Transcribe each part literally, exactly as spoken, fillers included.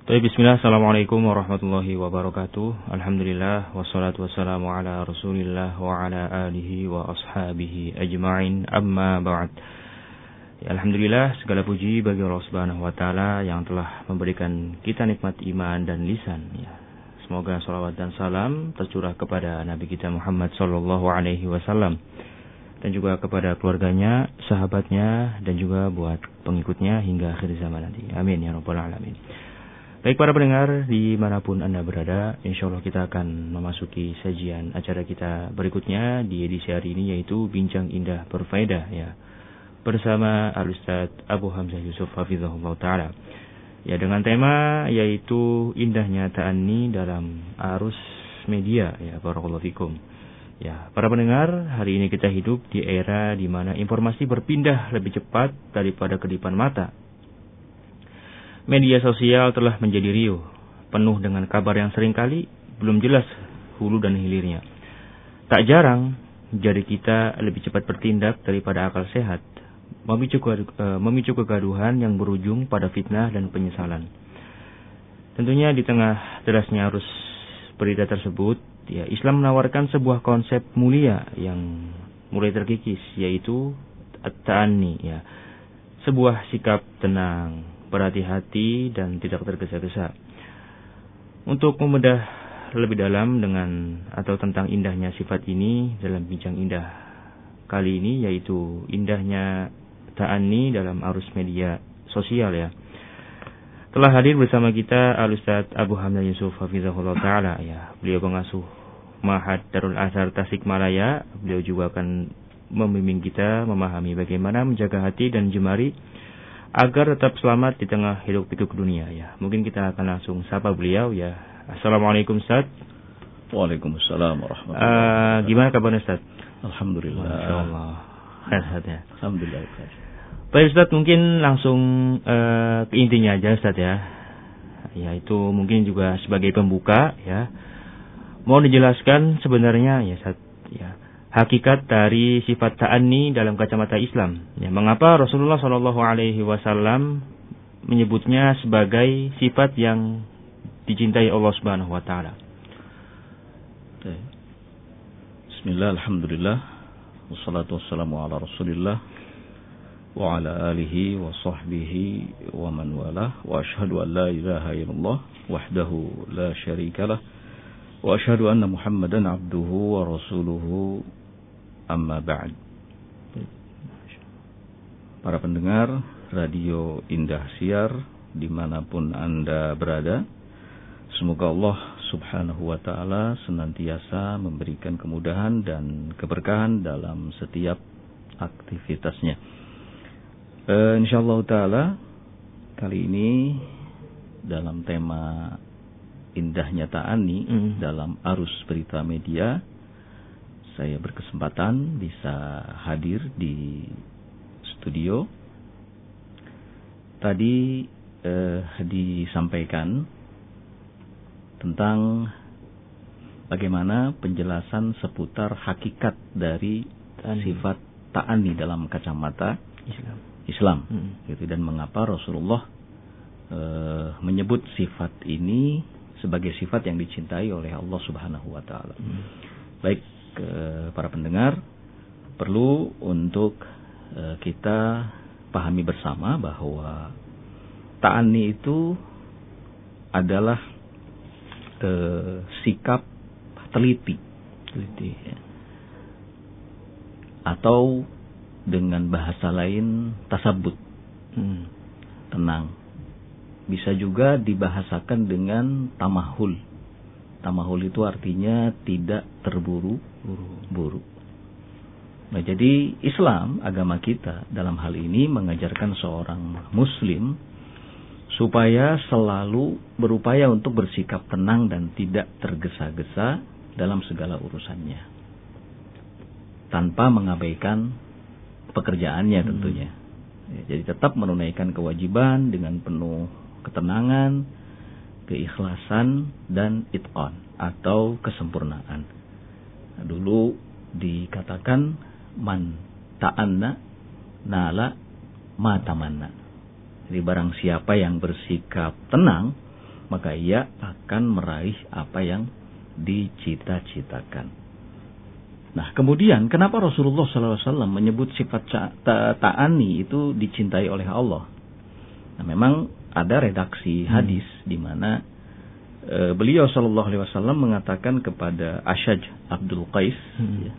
Baik, bismillah, assalamualaikum warahmatullahi wabarakatuh. Alhamdulillah, wassalatu wassalamu ala rasulillah wa ala alihi wa ashabihi ajma'in, amma ba'd. Ya, Alhamdulillah, segala puji bagi Allah subhanahu wa ta'ala yang telah memberikan kita nikmat iman dan lisan. Ya. Semoga salawat dan salam tercurah kepada Nabi kita Muhammad sallallahu alaihi wasallam, dan juga kepada keluarganya, sahabatnya, dan juga buat pengikutnya hingga akhir zaman nanti. Amin ya rabbal alamin. Baik para pendengar, dimanapun Anda berada, insya Allah kita akan memasuki sajian acara kita berikutnya di edisi hari ini, yaitu Bincang Indah Berfaedah, ya, bersama Al-Ustaz Abu Hamzah Yusuf Hafizahullah Ta'ala, ya, dengan tema yaitu indahnya ta'anni dalam arus media, ya, barakallahu fikum. Ya, para pendengar, hari ini kita hidup di era di mana informasi berpindah lebih cepat daripada kedipan mata. Media sosial telah menjadi riuh, penuh dengan kabar yang seringkali belum jelas hulu dan hilirnya. Tak jarang, jari kita lebih cepat bertindak daripada akal sehat, memicu, memicu kegaduhan yang berujung pada fitnah dan penyesalan. Tentunya di tengah derasnya arus berita tersebut, ya, Islam menawarkan sebuah konsep mulia yang mulai terkikis, yaitu at-ta'anni, ya, sebuah sikap tenang, berhati-hati dan tidak tergesa-gesa. Untuk membedah lebih dalam dengan atau tentang indahnya sifat ini dalam bincang indah kali ini, yaitu indahnya ta'anni dalam arus media sosial, ya, telah hadir bersama kita Al-Ustaz Abu Hamzah Yusuf Hafizahullah Ta'ala, ya. Beliau pengasuh Ma'had Darul Azhar Tasikmalaya. Beliau juga akan membimbing kita memahami bagaimana menjaga hati dan jemari agar tetap selamat di tengah hidup pikuk dunia, ya. Mungkin kita akan langsung sapa beliau, ya. Assalamualaikum Ustaz. Waalaikumsalam warahmatullahi uh, wabarakatuh. Gimana kabarnya Ustaz? Alhamdulillah. Masyaallah. Sehat ya. Alhamdulillah. Baik Ustaz, mungkin langsung uh, ke intinya aja Ustaz, ya. Yaitu mungkin juga sebagai pembuka, ya. Mau dijelaskan sebenarnya, ya Ustaz, ya, hakikat dari sifat ta'anni dalam kacamata Islam. Ya, mengapa Rasulullah shallallahu alaihi wasallam menyebutnya sebagai sifat yang dicintai Allah Subhanahu wa taala? Bismillah, alhamdulillah, wassalatu wassalamu ala Rasulillah wa ala alihi wa sahbihi wa man walah, wa ashhadu an la ilaha illallah wahdahu la syarikalah, wa ashhadu anna Muhammadan abduhu wa rasuluhu. Amma ba'd. Para pendengar Radio Indah Siar dimanapun Anda berada, semoga Allah subhanahu wa ta'ala senantiasa memberikan kemudahan dan keberkahan dalam setiap aktivitasnya. e, InsyaAllah ta'ala, kali ini dalam tema indahnya ta'anni mm. dalam arus berita media, saya berkesempatan bisa hadir di studio. Tadi eh, disampaikan tentang bagaimana penjelasan seputar hakikat dari ta'anni. Sifat ta'anni dalam kacamata Islam, Islam hmm. gitu, dan mengapa Rasulullah eh, menyebut sifat ini sebagai sifat yang dicintai oleh Allah Subhanahu wa taala. Hmm. Baik, ke para pendengar, perlu untuk uh, kita pahami bersama bahwa ta'anni itu adalah uh, sikap teliti, teliti ya. Atau dengan bahasa lain tasabbut, hmm. tenang. Bisa juga dibahasakan dengan tamahul. Tamahul itu artinya tidak terburu buru. Nah, jadi Islam, agama kita dalam hal ini mengajarkan seorang muslim supaya selalu berupaya untuk bersikap tenang dan tidak tergesa-gesa dalam segala urusannya, tanpa mengabaikan pekerjaannya tentunya. Ya, jadi tetap menunaikan kewajiban dengan penuh ketenangan, keikhlasan, dan itqan atau kesempurnaan. Nah, dulu dikatakan man ta'anna nala ma tamanna. Jadi barang siapa yang bersikap tenang, maka ia akan meraih apa yang dicita-citakan. Nah, kemudian kenapa Rasulullah shallallahu alaihi wasallam menyebut sifat ta'ani itu dicintai oleh Allah? Nah, memang ada redaksi hadis hmm. di mana e, beliau shallallahu alaihi wasallam mengatakan kepada Asyaj Abdul Qais hmm. ya,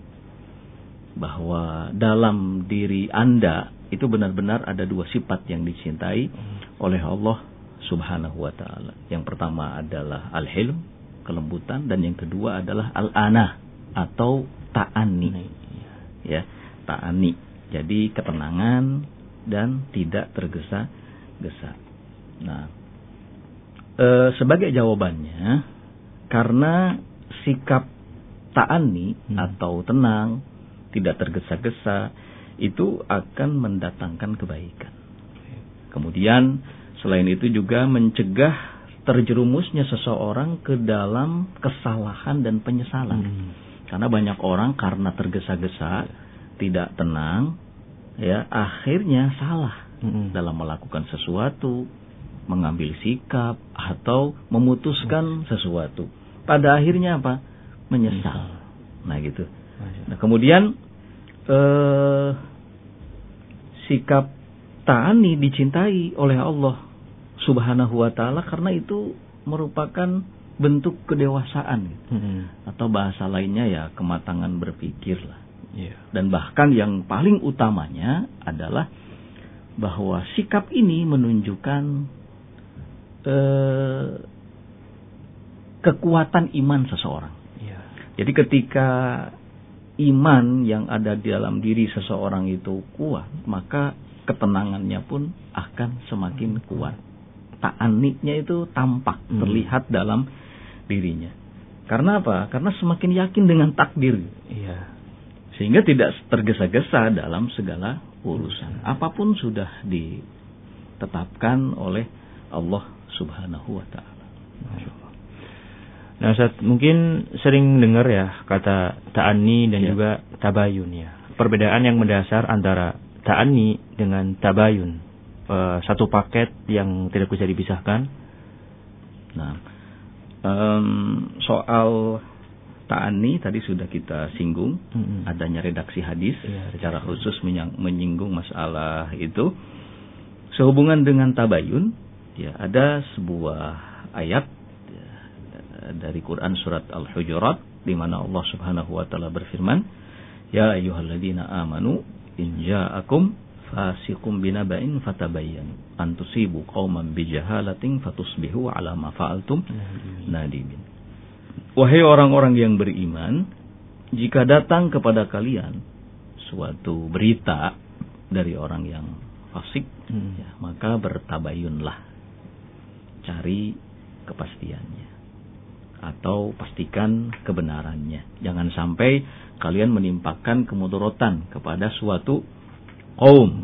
bahwa dalam diri Anda itu benar-benar ada dua sifat yang dicintai hmm. oleh Allah Subhanahu wa taala. Yang pertama adalah al-hilm, kelembutan, dan yang kedua adalah al-anah atau ta'ani. Ya, ta'ani. Jadi ketenangan dan tidak tergesa-gesa. Nah, e, sebagai jawabannya, karena sikap ta'ani hmm. atau tenang, tidak tergesa-gesa, itu akan mendatangkan kebaikan. Kemudian selain itu juga mencegah terjerumusnya seseorang ke dalam kesalahan dan penyesalan. Hmm. Karena banyak orang karena tergesa-gesa, tidak tenang, ya akhirnya salah hmm. dalam melakukan sesuatu, mengambil sikap atau memutuskan hmm. sesuatu. Pada akhirnya apa? Menyesal. Nah gitu. Nah kemudian eh, sikap ta'ani dicintai oleh Allah Subhanahu wa ta'ala karena itu merupakan bentuk kedewasaan hmm. atau bahasa lainnya ya kematangan berpikir lah. Yeah. Dan bahkan yang paling utamanya adalah bahwa sikap ini menunjukkan eh, kekuatan iman seseorang. Yeah. Jadi ketika iman yang ada di dalam diri seseorang itu kuat, maka ketenangannya pun akan semakin kuat. Ta'aniknya itu tampak, hmm. terlihat dalam dirinya. Karena apa? Karena semakin yakin dengan takdir. Iya. Sehingga tidak tergesa-gesa dalam segala urusan. Hmm. Apapun sudah ditetapkan oleh Allah Subhanahu wa ta'ala. Nah, Ustaz, mungkin sering dengar ya kata ta'ani dan ya. juga tabayun ya. Perbedaan yang mendasar antara ta'ani dengan tabayun. Uh, satu paket yang tidak bisa dipisahkan. Nah, um, soal ta'ani tadi sudah kita singgung, mm-hmm. adanya redaksi hadis ya, secara khusus menyang, menyinggung masalah itu. Sehubungan dengan tabayun, ya ada sebuah ayat ya, dari Quran surat Al-Hujurat di mana Allah Subhanahu wa taala berfirman, "Ya ayyuhalladzina amanu in ja'akum fasiqum binaba'in fatabayyanu an tusibu qauman bijahalatin fatusbihu ala ma fa'altum nadimin." Wahai orang-orang yang beriman, jika datang kepada kalian suatu berita dari orang yang fasik, hmm. ya, maka bertabayunlah, cari kepastiannya atau pastikan kebenarannya. Jangan sampai kalian menimpakan kemudaratan kepada suatu kaum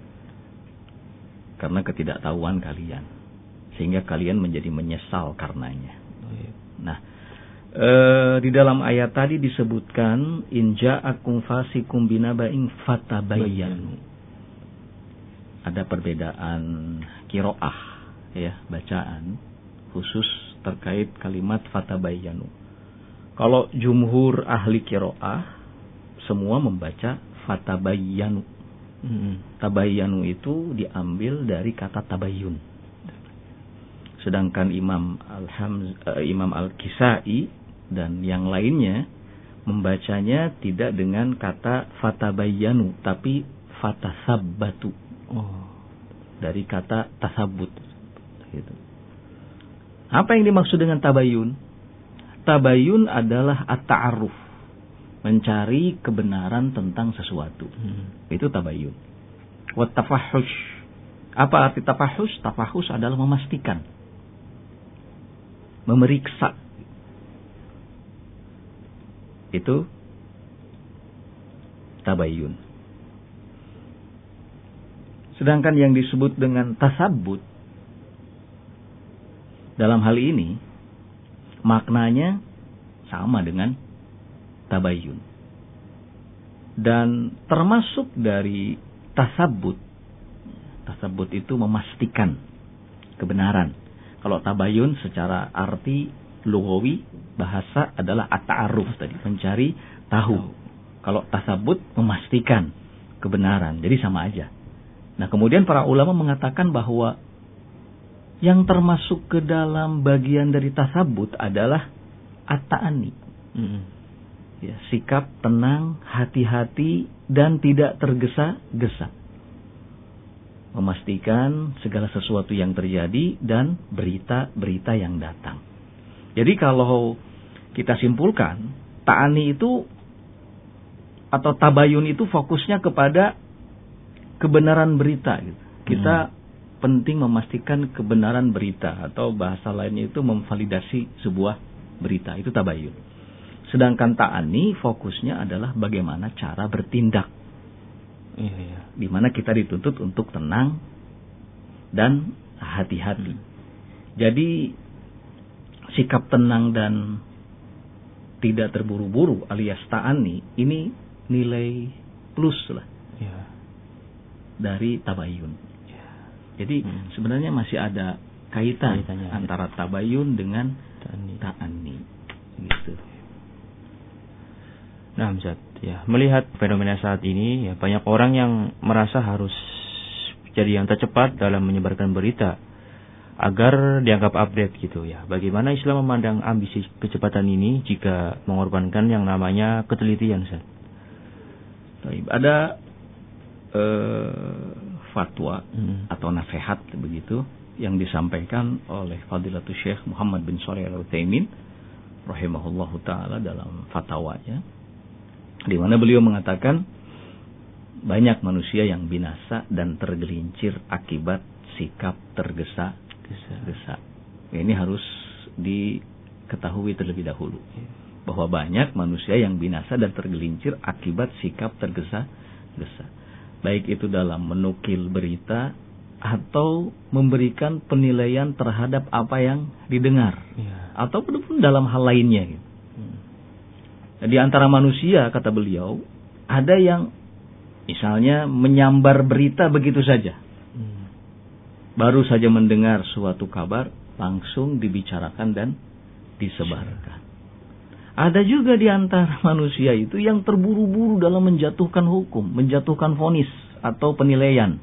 karena ketidaktahuan kalian sehingga kalian menjadi menyesal karenanya. Nah, e, di dalam ayat tadi disebutkan in ja'akum fasikum binaba'in fatabayyanu. Ada perbedaan qiraah ya, bacaan khusus terkait kalimat fatabayyanu. Kalau jumhur ahli qiraah semua membaca fatabayyanu. Hmm. Tabayyanu itu diambil dari kata tabayyun. Sedangkan Imam Al-Hamz, uh, Imam Al-Kisai dan yang lainnya membacanya tidak dengan kata fatabayyanu tapi fatasabbatu. Oh, dari kata tasabbut. Gitu. Apa yang dimaksud dengan tabayyun? Tabayyun adalah at-ta'arruf, mencari kebenaran tentang sesuatu. Hmm. Itu tabayyun. Wa tafahush. Apa arti tafahush? Tafahush adalah memastikan, memeriksa. Itu tabayyun. Sedangkan yang disebut dengan tasabbut dalam hal ini maknanya sama dengan tabayyun. Dan termasuk dari tasabbut. Tasabbut itu memastikan kebenaran. Kalau tabayun secara arti lugawi bahasa adalah at-ta'aruf tadi, mencari tahu. Kalau tasabut memastikan kebenaran. Jadi sama aja. Nah, kemudian para ulama mengatakan bahwa yang termasuk ke dalam bagian dari tasabut adalah at-ta'ani. Mm-hmm. Ya, sikap tenang, hati-hati dan tidak tergesa-gesa. Memastikan segala sesuatu yang terjadi dan berita-berita yang datang. Jadi kalau kita simpulkan, ta'ani itu atau tabayun itu fokusnya kepada kebenaran berita. Gitu. Kita hmm. penting memastikan kebenaran berita, atau bahasa lainnya itu memvalidasi sebuah berita. Itu tabayun. Sedangkan ta'ani fokusnya adalah bagaimana cara bertindak. Iya, iya. Di mana kita dituntut untuk tenang dan hati-hati. Hmm. Jadi sikap tenang dan tidak terburu-buru alias ta'ani ini nilai plus lah ya. Dari tabayun. Ya. Jadi hmm. sebenarnya masih ada kaitan Kaitannya antara ada. tabayun dengan ta'ani. ta'ani. Gitu. Nah, Ustaz, ya, melihat fenomena saat ini, ya, banyak orang yang merasa harus jadi yang tercepat dalam menyebarkan berita agar dianggap update gitu ya. Bagaimana Islam memandang ambisi kecepatan ini jika mengorbankan yang namanya ketelitian, Ustaz? Ada uh, fatwa hmm. atau nasihat begitu yang disampaikan oleh Fadilatul Syekh Muhammad bin Shalih Al-Utsaimin rahimahullahu taala dalam fatwanya, di mana beliau mengatakan banyak manusia yang binasa dan tergelincir akibat sikap tergesa-gesa. Ini harus diketahui terlebih dahulu. Bahwa banyak manusia yang binasa dan tergelincir akibat sikap tergesa-gesa. Baik itu dalam menukil berita atau memberikan penilaian terhadap apa yang didengar. Ya. Ataupun dalam hal lainnya. Gitu. Hmm. Di antara manusia, kata beliau, ada yang misalnya menyambar berita begitu saja. Hmm. Baru saja mendengar suatu kabar, langsung dibicarakan dan disebarkan. Ada juga di antara manusia itu yang terburu-buru dalam menjatuhkan hukum, menjatuhkan vonis atau penilaian.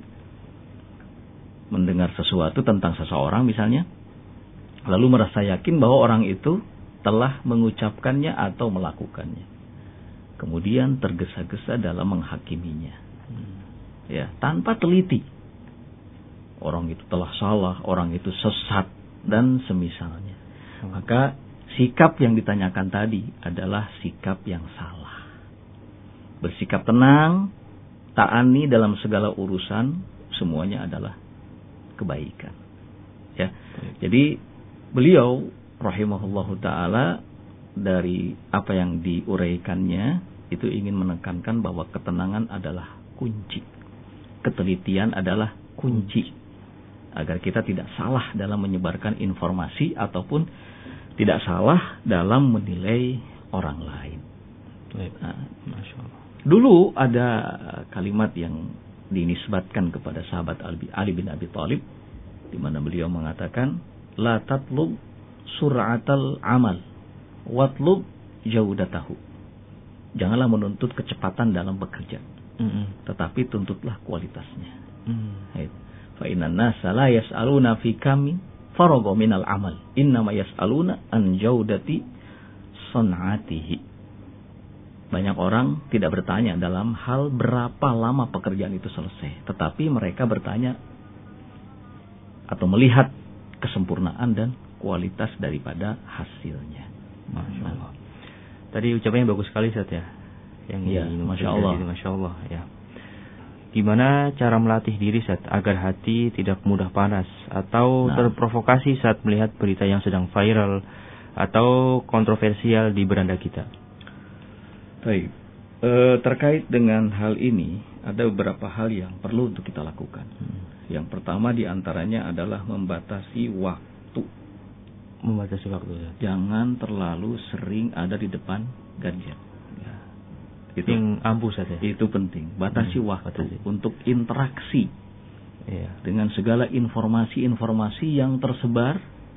Mendengar sesuatu tentang seseorang misalnya, lalu merasa yakin bahwa orang itu telah mengucapkannya atau melakukannya. Kemudian tergesa-gesa dalam menghakiminya. Ya, tanpa teliti. Orang itu telah salah, orang itu sesat, dan semisalnya. Maka sikap yang ditanyakan tadi adalah sikap yang salah. Bersikap tenang, ta'ani dalam segala urusan, semuanya adalah kebaikan. Ya. Jadi beliau rahimahullahu taala dari apa yang diuraikannya itu ingin menekankan bahwa ketenangan adalah kunci. Ketelitian adalah kunci agar kita tidak salah dalam menyebarkan informasi ataupun tidak salah dalam menilai orang lain. Nah, Masya Allah. Dulu ada kalimat yang dinisbatkan kepada sahabat Ali bin Abi Thalib, di mana beliau mengatakan, la tatlub sur'atal amal, watlub jaudatahu. Janganlah menuntut kecepatan dalam bekerja, mm-hmm. tetapi tuntutlah kualitasnya. Mm. Fa innan nasa la yas'aluna fi kami farago minal amal, innama yas'aluna an jaudati sun'atihi. Banyak orang tidak bertanya dalam hal berapa lama pekerjaan itu selesai, tetapi mereka bertanya atau melihat kesempurnaan dan kualitas daripada hasilnya. Masya Allah. Tadi ucapannya bagus sekali, Ustaz, ya. Yang ya, Masya Allah. Itu, Masya Allah, ya. Gimana cara melatih diri, Ustaz, agar hati tidak mudah panas atau nah. terprovokasi saat melihat berita yang sedang viral atau kontroversial di beranda kita? Baik. E, terkait dengan hal ini, ada beberapa hal yang perlu untuk kita lakukan. Hmm. Yang pertama diantaranya adalah membatasi waktu. Membatasi waktu, ya. Jangan terlalu sering ada di depan gadget. Ya. Itu yang ampuh saja. Itu penting. Batasi hmm, waktu batasi. Untuk interaksi ya. Dengan segala informasi-informasi yang tersebar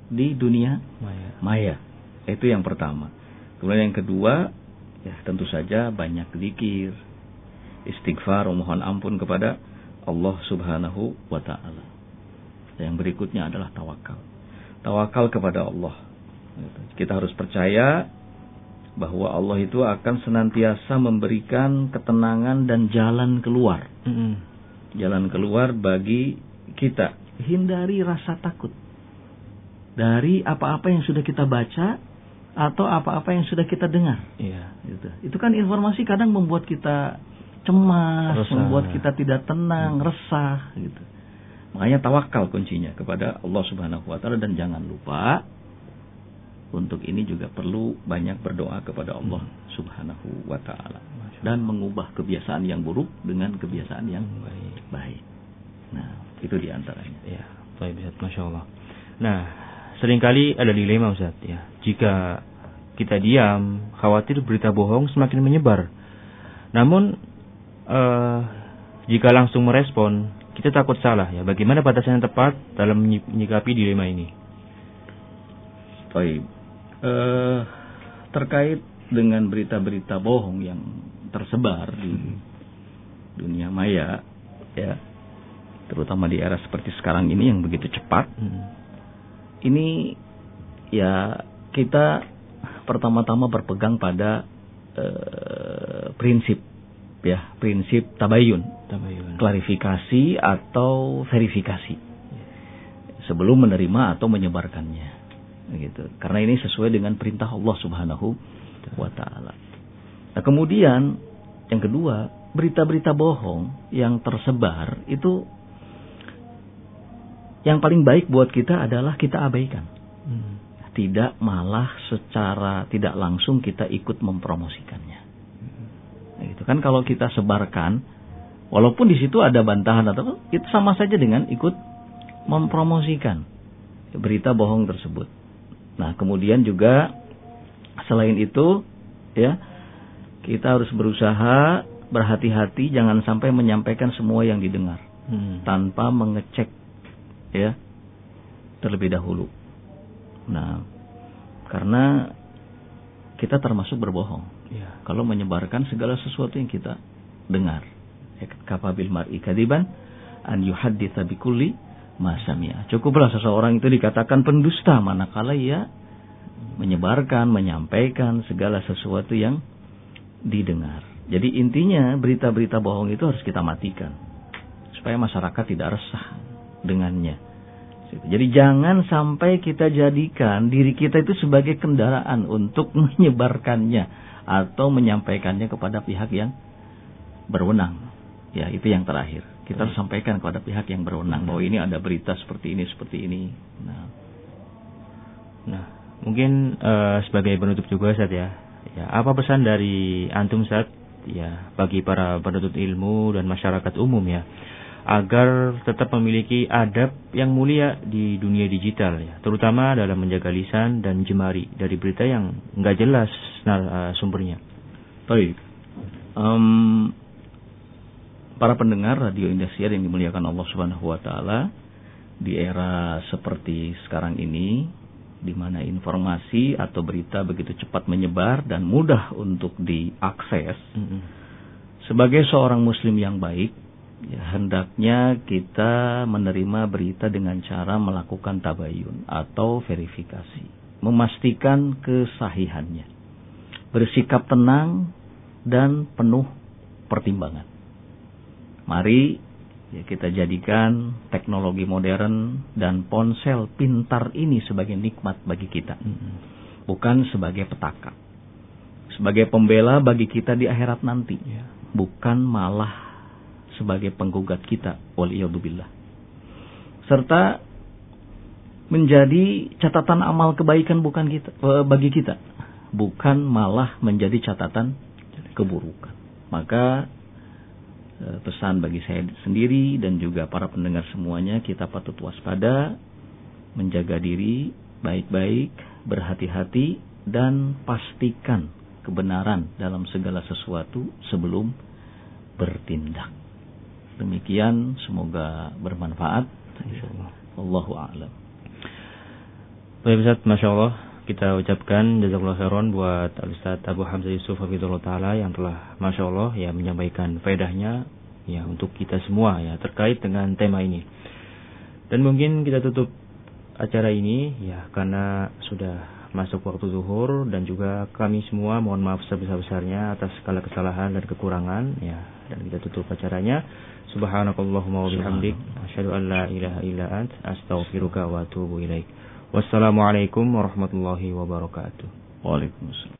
di dunia maya. maya. Itu yang pertama. Kemudian yang kedua, ya tentu saja banyak zikir, istighfar, mohon ampun kepada Allah Subhanahu wa taala. Yang berikutnya adalah tawakal. Tawakal kepada Allah. Kita harus percaya bahwa Allah itu akan senantiasa memberikan ketenangan dan jalan keluar. Mm-hmm. Jalan keluar bagi kita. Hindari rasa takut dari apa-apa yang sudah kita baca atau apa-apa yang sudah kita dengar. Iya. Gitu. Itu kan informasi kadang membuat kita cemas, resah. Membuat kita tidak tenang, hmm. resah. Gitu. Makanya tawakal kuncinya kepada Allah Subhanahu Wa Taala, dan jangan lupa untuk ini juga perlu banyak berdoa kepada Allah Subhanahu wa taala dan mengubah kebiasaan yang buruk dengan kebiasaan yang baik. Baik. Nah, itu diantaranya. Ya, baik Ustaz, Masya Allah. Nah, seringkali ada dilema Ustaz ya. Jika kita diam, khawatir berita bohong semakin menyebar. Namun uh, jika langsung merespon, kita takut salah ya. Bagaimana batasan yang tepat dalam menyikapi dilema ini? Baik. Uh, terkait dengan berita-berita bohong yang tersebar di hmm. dunia maya, ya, terutama di era seperti sekarang ini yang begitu cepat, hmm. ini ya kita pertama-tama berpegang pada uh, prinsip, ya, prinsip tabayun, tabayun, klarifikasi atau verifikasi sebelum menerima atau menyebarkannya. Gitu. Karena ini sesuai dengan perintah Allah Subhanahu wa taala. Nah, kemudian yang kedua, berita-berita bohong yang tersebar itu yang paling baik buat kita adalah kita abaikan. Hmm. Tidak malah secara tidak langsung kita ikut mempromosikannya. Hmm. Nah, itu kan kalau kita sebarkan, walaupun di situ ada bantahan atau itu sama saja dengan ikut mempromosikan berita bohong tersebut. Nah, kemudian juga selain itu, ya, kita harus berusaha berhati-hati jangan sampai menyampaikan semua yang didengar hmm. tanpa mengecek, ya, terlebih dahulu. Nah, karena kita termasuk berbohong. Ya. Kalau menyebarkan segala sesuatu yang kita dengar. Kafabil mar'i kadiban an yuhadditsa bikulli Masamia. Cukuplah seseorang itu dikatakan pendusta manakala ia menyebarkan, menyampaikan segala sesuatu yang didengar. Jadi intinya berita-berita bohong itu harus kita matikan supaya masyarakat tidak resah dengannya. Jadi jangan sampai kita jadikan diri kita itu sebagai kendaraan untuk menyebarkannya atau menyampaikannya kepada pihak yang berwenang. Ya, itu yang terakhir. Kita harus sampaikan kepada pihak yang berwenang bahwa ini ada berita seperti ini, seperti ini. Nah, nah mungkin uh, sebagai penutup juga Ustaz ya, ya, apa pesan dari antum Ustaz ya bagi para penuntut ilmu dan masyarakat umum ya, agar tetap memiliki adab yang mulia di dunia digital ya, terutama dalam menjaga lisan dan jemari dari berita yang nggak jelas nah, uh, sumbernya. Baik. Um, Para pendengar Radio Indosiar yang dimuliakan Allah Subhanahu wa taala, di era seperti sekarang ini di mana informasi atau berita begitu cepat menyebar dan mudah untuk diakses, mm-hmm. sebagai seorang muslim yang baik, ya, hendaknya kita menerima berita dengan cara melakukan tabayun atau verifikasi, memastikan kesahihannya, bersikap tenang dan penuh pertimbangan. Mari ya, kita jadikan teknologi modern dan ponsel pintar ini sebagai nikmat bagi kita, bukan sebagai petaka, sebagai pembela bagi kita di akhirat nanti, bukan malah sebagai penggugat kita, waliyadzubillah, serta menjadi catatan amal kebaikan bukan kita bagi kita, bukan malah menjadi catatan keburukan. Maka pesan bagi saya sendiri dan juga para pendengar semuanya, kita patut waspada, menjaga diri baik-baik, berhati-hati, dan pastikan kebenaran dalam segala sesuatu sebelum bertindak. Demikian, semoga bermanfaat. Wallahu a'lam. Baik Ustaz, Masya Allah, kita ucapkan jazakallahu khairan buat Ustaz Abu Hamzah Yusuf Hafizullah Ta'ala yang telah Masya Allah ya menyampaikan faedahnya ya untuk kita semua ya terkait dengan tema ini. Dan mungkin kita tutup acara ini ya karena sudah masuk waktu zuhur, dan juga kami semua mohon maaf sebesar-besarnya atas segala kesalahan dan kekurangan ya, dan kita tutup acaranya. Subhanakallahumma wa bihamdik asyhadu an la ilaha illa ant astaghfiruka wa atubu ilaik. Wassalamualaikum warahmatullahi wabarakatuh. Waalaikumsalam.